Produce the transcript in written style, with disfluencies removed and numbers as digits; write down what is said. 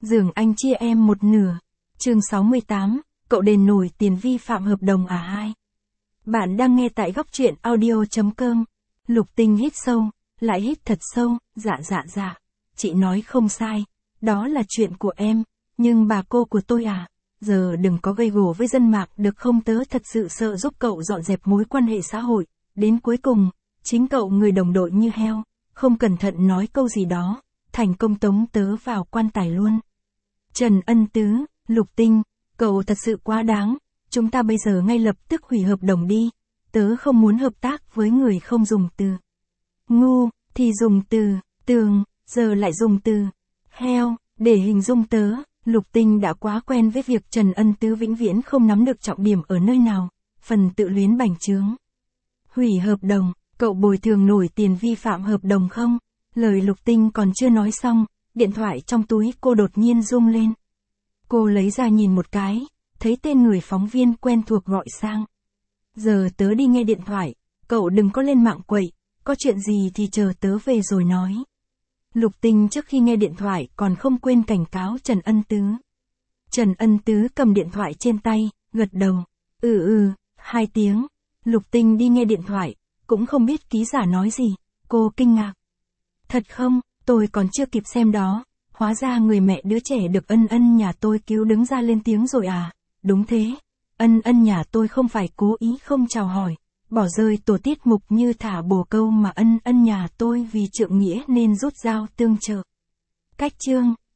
Giường anh chia em một nửa. Chương 68, cậu đền nổi tiền vi phạm hợp đồng à hai. Bạn đang nghe tại góc truyện audio.com. Lục Tinh hít sâu, lại hít thật sâu, dạ. Chị nói không sai, đó là chuyện của em, nhưng bà cô của tôi à, giờ đừng có gây gổ với dân mạng được không, tớ thật sự sợ giúp cậu dọn dẹp mối quan hệ xã hội, đến cuối cùng, chính cậu người đồng đội như heo, không cẩn thận nói câu gì đó, thành công tống tớ vào quan tài luôn. Trần Ân Tứ, Lục Tinh, cậu thật sự quá đáng, chúng ta bây giờ ngay lập tức hủy hợp đồng đi, tớ không muốn hợp tác với người không dùng từ ngu, thì dùng từ tường, giờ lại dùng từ heo, để hình dung tớ. Lục Tinh đã quá quen với việc Trần Ân Tứ vĩnh viễn không nắm được trọng điểm ở nơi nào, phần tự luyến bành trướng. Hủy hợp đồng, cậu bồi thường nổi tiền vi phạm hợp đồng không? Lời Lục Tinh còn chưa nói xong, điện thoại trong túi cô đột nhiên rung lên. Cô lấy ra nhìn một cái, thấy tên người phóng viên quen thuộc gọi sang. Giờ tớ đi nghe điện thoại, cậu đừng có lên mạng quậy, có chuyện gì thì chờ tớ về rồi nói. Lục Tinh trước khi nghe điện thoại còn không quên cảnh cáo Trần Ân Tứ. Trần Ân Tứ cầm điện thoại trên tay, gật đầu. 2 tiếng. Lục Tinh đi nghe điện thoại, cũng không biết ký giả nói gì, cô kinh ngạc. Thật không, tôi còn chưa kịp xem đó, hóa ra người mẹ đứa trẻ được Ân nhà tôi cứu đứng ra lên tiếng rồi à, đúng thế, Ân nhà tôi không phải cố ý không chào hỏi, bỏ rơi tổ tiết mục như thả bồ câu mà Ân nhà tôi vì trượng nghĩa nên rút dao tương trợ. Cách chương